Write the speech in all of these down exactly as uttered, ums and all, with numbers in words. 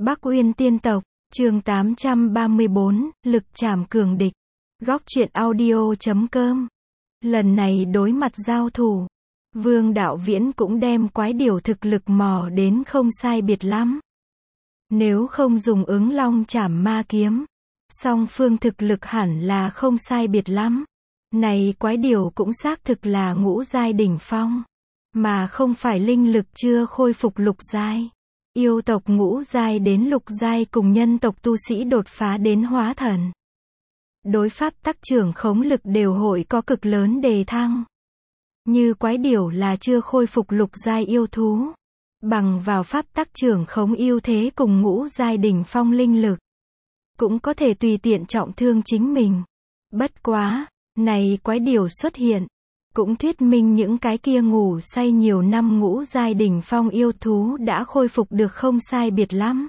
Bắc Uyên Tiên Tộc, chương tám trăm ba mươi bốn, lực trảm cường địch. Góc truyện audio chấm com. Lần này đối mặt giao thủ, Vương Đạo Viễn cũng đem quái điểu thực lực mò đến không sai biệt lắm. Nếu không dùng ứng long trảm ma kiếm, song phương thực lực hẳn là không sai biệt lắm. Này quái điểu cũng xác thực là ngũ giai đỉnh phong, mà không phải linh lực chưa khôi phục lục giai. Yêu tộc ngũ giai đến lục giai cùng nhân tộc tu sĩ đột phá đến hóa thần. Đối pháp tắc trưởng khống lực đều hội có cực lớn đề thăng. Như quái điểu là chưa khôi phục lục giai yêu thú, bằng vào pháp tắc trưởng khống yêu thế cùng ngũ giai đỉnh phong linh lực, cũng có thể tùy tiện trọng thương chính mình. Bất quá, này quái điểu xuất hiện, cũng thuyết minh những cái kia ngủ say nhiều năm ngũ giai đỉnh phong yêu thú đã khôi phục được không sai biệt lắm.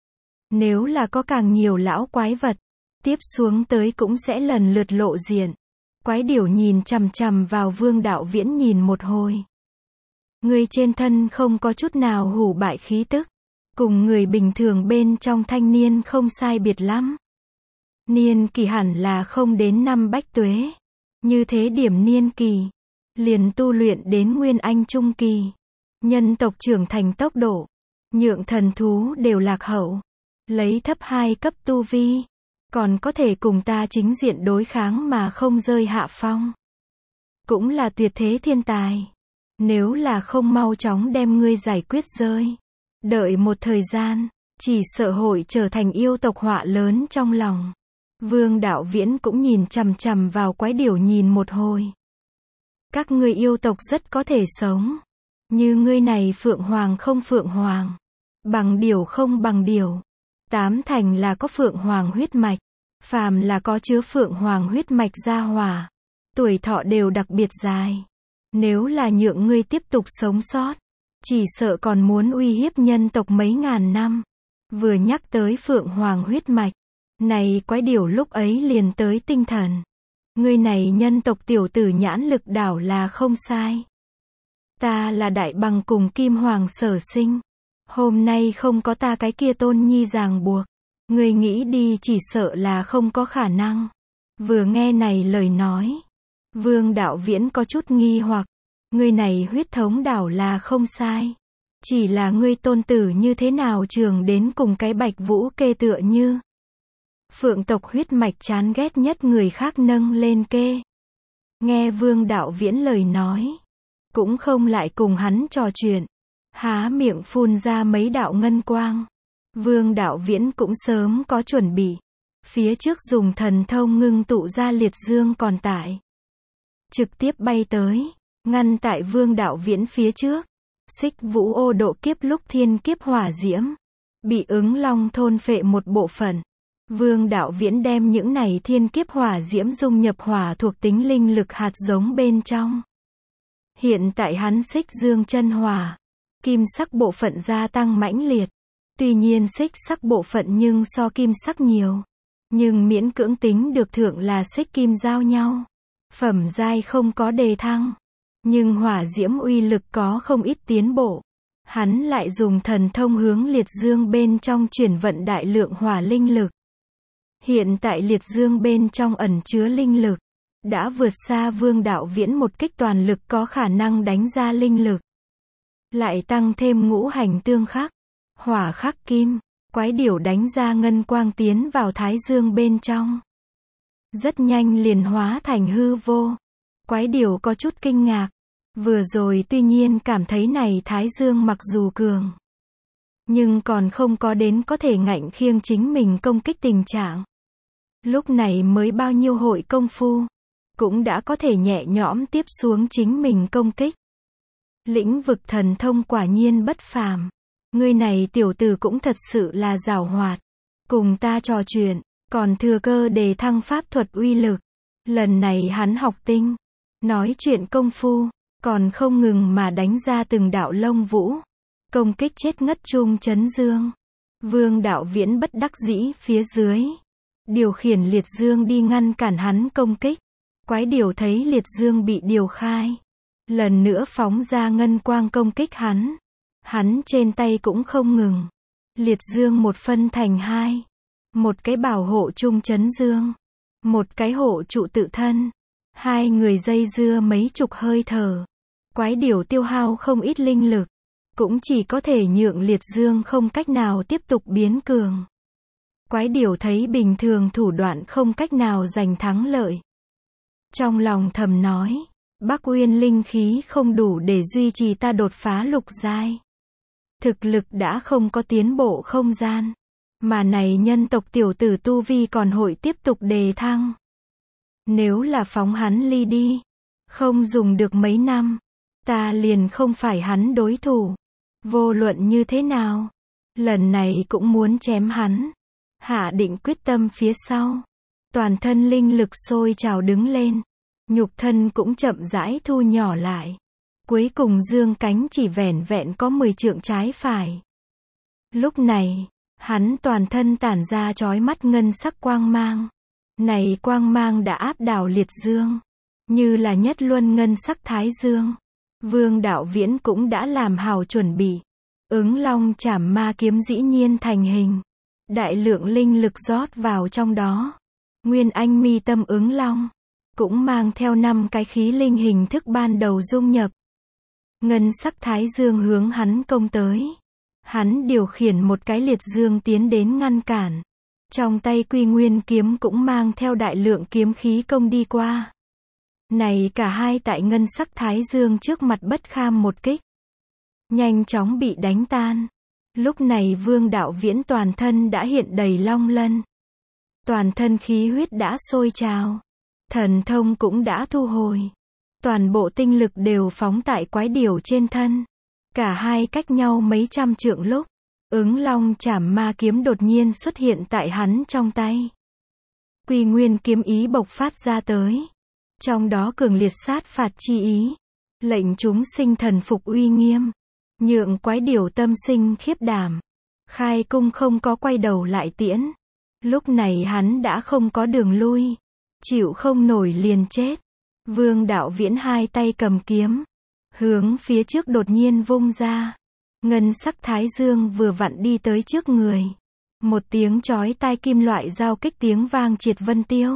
Nếu là có càng nhiều lão quái vật, tiếp xuống tới cũng sẽ lần lượt lộ diện. Quái điểu nhìn chằm chằm vào Vương Đạo Viễn nhìn một hồi. Người trên thân không có chút nào hủ bại khí tức, cùng người bình thường bên trong thanh niên không sai biệt lắm. Niên kỳ hẳn là không đến năm bách tuế. Như thế điểm niên kỳ, liền tu luyện đến nguyên anh trung kỳ. Nhân tộc trưởng thành tốc độ, nhượng thần thú đều lạc hậu. Lấy thấp hai cấp tu vi, còn có thể cùng ta chính diện đối kháng mà không rơi hạ phong. Cũng là tuyệt thế thiên tài. Nếu là không mau chóng đem ngươi giải quyết rơi, đợi một thời gian, chỉ sợ hội trở thành yêu tộc họa lớn trong lòng. Vương Đạo Viễn cũng nhìn chằm chằm vào quái điểu nhìn một hồi. Các ngươi yêu tộc rất có thể sống. Như ngươi này phượng hoàng không phượng hoàng, bằng điểu không bằng điểu. Tám thành là có phượng hoàng huyết mạch. Phàm là có chứa phượng hoàng huyết mạch gia hỏa, tuổi thọ đều đặc biệt dài. Nếu là nhượng ngươi tiếp tục sống sót, chỉ sợ còn muốn uy hiếp nhân tộc mấy ngàn năm. Vừa nhắc tới phượng hoàng huyết mạch, này quái điểu lúc ấy liền tới tinh thần. Ngươi này nhân tộc tiểu tử nhãn lực đảo là không sai. Ta là đại bằng cùng kim hoàng sở sinh. Hôm nay không có ta cái kia tôn nhi ràng buộc, ngươi nghĩ đi chỉ sợ là không có khả năng. Vừa nghe này lời nói, Vương Đạo Viễn có chút nghi hoặc. Ngươi này huyết thống đảo là không sai. Chỉ là ngươi tôn tử như thế nào trường đến cùng cái bạch vũ kê tựa như. Phượng tộc huyết mạch chán ghét nhất người khác nâng lên kê. Nghe Vương Đạo Viễn lời nói, cũng không lại cùng hắn trò chuyện, há miệng phun ra mấy đạo ngân quang. Vương Đạo Viễn cũng sớm có chuẩn bị, phía trước dùng thần thông ngưng tụ ra liệt dương còn tại, trực tiếp bay tới, ngăn tại Vương Đạo Viễn phía trước. Xích Vũ ô độ kiếp lúc thiên kiếp hỏa diễm, bị ứng long thôn phệ một bộ phận. Vương Đạo Viễn đem những này thiên kiếp hỏa diễm dung nhập hỏa thuộc tính linh lực hạt giống bên trong. Hiện tại hắn xích dương chân hỏa, kim sắc bộ phận gia tăng mãnh liệt. Tuy nhiên xích sắc bộ phận nhưng so kim sắc nhiều. Nhưng miễn cưỡng tính được thượng là xích kim giao nhau. Phẩm giai không có đề thăng. Nhưng hỏa diễm uy lực có không ít tiến bộ. Hắn lại dùng thần thông hướng liệt dương bên trong chuyển vận đại lượng hỏa linh lực. Hiện tại liệt dương bên trong ẩn chứa linh lực, đã vượt xa Vương Đạo Viễn một kích toàn lực có khả năng đánh ra linh lực. Lại tăng thêm ngũ hành tương khắc, hỏa khắc kim, quái điểu đánh ra ngân quang tiến vào thái dương bên trong. Rất nhanh liền hóa thành hư vô. Quái điểu có chút kinh ngạc. Vừa rồi tuy nhiên cảm thấy này thái dương mặc dù cường, nhưng còn không có đến có thể ngạnh khiêng chính mình công kích tình trạng. Lúc này mới bao nhiêu hội công phu, cũng đã có thể nhẹ nhõm tiếp xuống chính mình công kích. Lĩnh vực thần thông quả nhiên bất phàm. Ngươi này tiểu tử cũng thật sự là giàu hoạt. Cùng ta trò chuyện, còn thừa cơ đề thăng pháp thuật uy lực. Lần này hắn học tinh, nói chuyện công phu, còn không ngừng mà đánh ra từng đạo lông vũ. Công kích chết ngất trung chấn dương. Vương Đạo Viễn bất đắc dĩ phía dưới, điều khiển liệt dương đi ngăn cản hắn công kích. Quái điểu thấy liệt dương bị điều khai, lần nữa phóng ra ngân quang công kích hắn. Hắn trên tay cũng không ngừng, Liệt dương một phân thành hai. Một cái bảo hộ chung chấn dương. Một cái hộ trụ tự thân. Hai người dây dưa mấy chục hơi thở. Quái điểu tiêu hao không ít linh lực. Cũng chỉ có thể nhượng liệt dương không cách nào tiếp tục biến cường. Quái điểu thấy bình thường thủ đoạn không cách nào giành thắng lợi. Trong lòng thầm nói, Bắc Uyên linh khí không đủ để duy trì ta đột phá lục giai. Thực lực đã không có tiến bộ không gian. Mà này nhân tộc tiểu tử tu vi còn hội tiếp tục đề thăng. Nếu là phóng hắn ly đi, không dùng được mấy năm, ta liền không phải hắn đối thủ. Vô luận như thế nào, lần này cũng muốn chém hắn. Hạ định quyết tâm phía sau, toàn thân linh lực sôi trào đứng lên, nhục thân cũng chậm rãi thu nhỏ lại. Cuối cùng dương cánh chỉ vẻn vẹn có mười trượng trái phải. Lúc này, hắn toàn thân tản ra chói mắt ngân sắc quang mang. Này quang mang đã áp đảo liệt dương, như là nhất luân ngân sắc thái dương. Vương Đạo Viễn cũng đã làm hào chuẩn bị. Ứng long chảm ma kiếm dĩ nhiên thành hình. Đại lượng linh lực rót vào trong đó. Nguyên anh mi tâm ứng long, cũng mang theo năm cái khí linh hình thức ban đầu dung nhập. Ngân sắc thái dương hướng hắn công tới. Hắn điều khiển một cái liệt dương tiến đến ngăn cản. Trong tay Quy Nguyên kiếm cũng mang theo đại lượng kiếm khí công đi qua. Này cả hai tại ngân sắc thái dương trước mặt bất kham một kích. Nhanh chóng bị đánh tan. Lúc này Vương Đạo Viễn toàn thân đã hiện đầy long lân. Toàn thân khí huyết đã sôi trào. Thần thông cũng đã thu hồi. Toàn bộ tinh lực đều phóng tại quái điểu trên thân. Cả hai cách nhau mấy trăm trượng lúc. Ứng long chảm ma kiếm đột nhiên xuất hiện tại hắn trong tay. Quy Nguyên kiếm ý bộc phát ra tới. Trong đó cường liệt sát phạt chi ý. Lệnh chúng sinh thần phục uy nghiêm. Nhượng quái điểu tâm sinh khiếp đảm. Khai cung không có quay đầu lại tiễn. Lúc này hắn đã không có đường lui. Chịu không nổi liền chết. Vương Đạo Viễn hai tay cầm kiếm. Hướng phía trước đột nhiên vung ra. Ngân sắc thái dương vừa vặn đi tới trước người. Một tiếng chói tai kim loại giao kích tiếng vang triệt vân tiêu.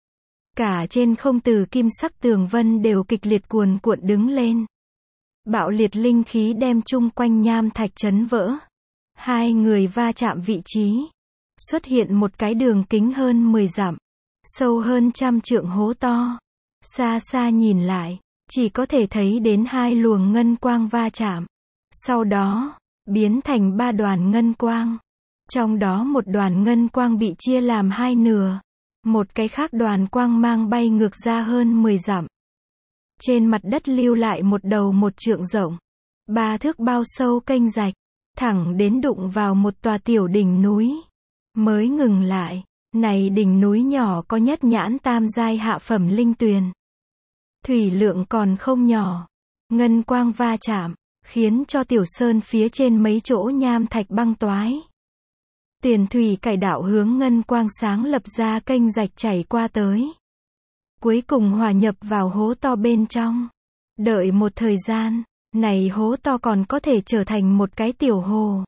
Cả trên không từ kim sắc tường vân đều kịch liệt cuồn cuộn đứng lên. Bạo liệt linh khí đem chung quanh nham thạch chấn vỡ. Hai người va chạm vị trí. Xuất hiện một cái đường kính hơn mười dặm. Sâu hơn trăm trượng hố to. Xa xa nhìn lại, chỉ có thể thấy đến hai luồng ngân quang va chạm. Sau đó, biến thành ba đoàn ngân quang. Trong đó một đoàn ngân quang bị chia làm hai nửa. Một cái khác đoàn quang mang bay ngược ra hơn mười dặm. Trên mặt đất lưu lại một đầu một trượng rộng. Ba thước bao sâu kênh rạch. Thẳng đến đụng vào một tòa tiểu đỉnh núi. Mới ngừng lại. Này đỉnh núi nhỏ có nhất nhãn tam giai hạ phẩm linh tuyền. Thủy lượng còn không nhỏ. Ngân quang va chạm. Khiến cho tiểu sơn phía trên mấy chỗ nham thạch băng toái. Tiền thủy cải đạo hướng ngân quang sáng lập ra kênh rạch chảy qua tới. Cuối cùng hòa nhập vào hố to bên trong. Đợi một thời gian, này hố to còn có thể trở thành một cái tiểu hồ.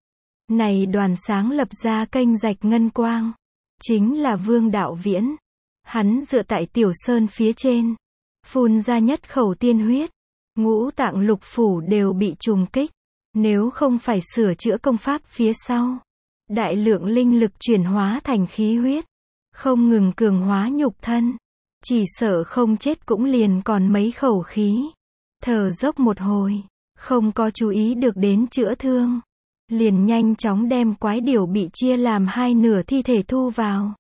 Này đoàn sáng lập ra kênh rạch ngân quang. Chính là Vương Đạo Viễn. Hắn dựa tại tiểu sơn phía trên. Phun ra nhất khẩu tiên huyết. Ngũ tạng lục phủ đều bị trùng kích. Nếu không phải sửa chữa công pháp phía sau. Đại lượng linh lực chuyển hóa thành khí huyết. Không ngừng cường hóa nhục thân. Chỉ sợ không chết cũng liền còn mấy khẩu khí. Thở dốc một hồi. Không có chú ý được đến chữa thương. Liền nhanh chóng đem quái điểu bị chia làm hai nửa thi thể thu vào.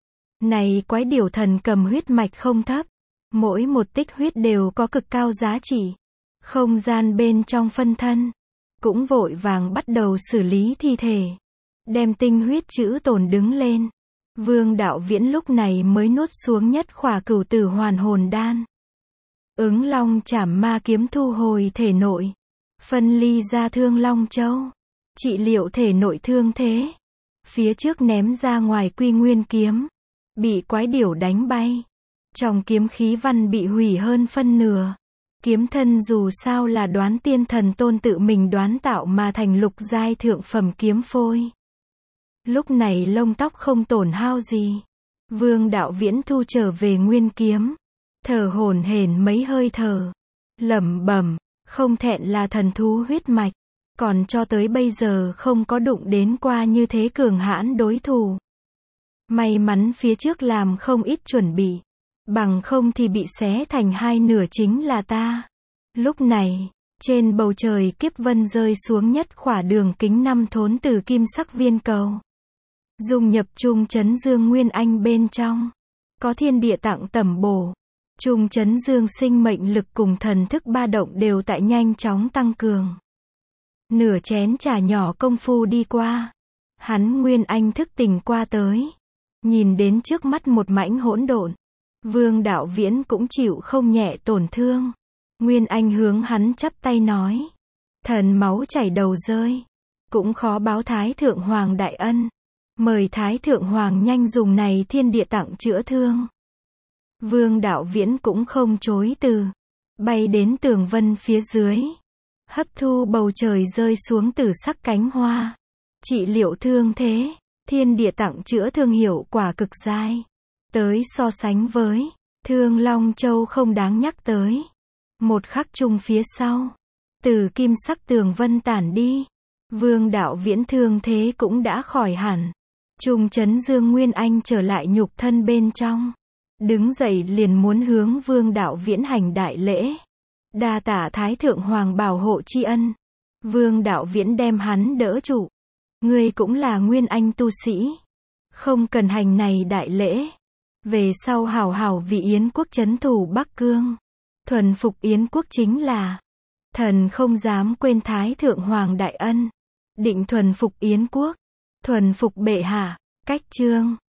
Này quái điểu thần cầm huyết mạch không thấp. Mỗi một tích huyết đều có cực cao giá trị. Không gian bên trong phân thân. Cũng vội vàng bắt đầu xử lý thi thể. Đem tinh huyết trữ tồn đứng lên. Vương Đạo Viễn lúc này mới nuốt xuống nhất khỏa cửu tử hoàn hồn đan. Ứng long chảm ma kiếm thu hồi thể nội. Phân ly ra thương long châu. Trị liệu thể nội thương thế. Phía trước ném ra ngoài Quy Nguyên kiếm. Bị quái điểu đánh bay. Trong kiếm khí văn bị hủy hơn phân nửa. Kiếm thân dù sao là Đoán Tiên Thần Tôn tự mình đoán tạo mà thành lục giai thượng phẩm kiếm phôi. Lúc này lông tóc không tổn hao gì. Vương Đạo Viễn thu trở về nguyên kiếm, thở hổn hển mấy hơi thở, lẩm bẩm, không thẹn là thần thú huyết mạch, còn cho tới bây giờ không có đụng đến qua như thế cường hãn đối thủ. May mắn phía trước làm không ít chuẩn bị, bằng không thì bị xé thành hai nửa chính là ta. Lúc này, trên bầu trời kiếp vân rơi xuống nhất khỏa đường kính năm thốn từ kim sắc viên cầu. Dung nhập trung chấn dương nguyên anh bên trong. Có thiên địa tặng tẩm bổ. Trung chấn dương sinh mệnh lực cùng thần thức ba động đều tại nhanh chóng tăng cường. Nửa chén trà nhỏ công phu đi qua. Hắn nguyên anh thức tỉnh qua tới. Nhìn đến trước mắt một mảnh hỗn độn. Vương Đạo Viễn cũng chịu không nhẹ tổn thương. Nguyên anh hướng hắn chắp tay nói. Thần máu chảy đầu rơi. Cũng khó báo Thái Thượng Hoàng đại ân. Mời Thái Thượng Hoàng nhanh dùng này thiên địa tặng chữa thương. Vương Đạo Viễn cũng không chối từ. Bay đến tường vân phía dưới. Hấp thu bầu trời rơi xuống từ sắc cánh hoa. Trị liệu thương thế. Thiên địa tặng chữa thương hiệu quả cực dai. Tới so sánh với Thương Long Châu không đáng nhắc tới. Một khắc chung phía sau, từ kim sắc tường vân tản đi. Vương Đạo Viễn thương thế cũng đã khỏi hẳn. Trung chấn dương nguyên anh trở lại nhục thân bên trong. Đứng dậy liền muốn hướng Vương Đạo Viễn hành đại lễ. Đa tạ Thái Thượng Hoàng bảo hộ tri ân. Vương Đạo Viễn đem hắn đỡ trụ. Ngươi cũng là nguyên anh tu sĩ. Không cần hành này đại lễ. Về sau hảo hảo vì Yến quốc trấn thủ Bắc Cương. Thuần phục Yến quốc chính là. Thần không dám quên Thái Thượng Hoàng đại ân. Định thuần phục Yến quốc. Thuần phục bệ hạ. Cách chương.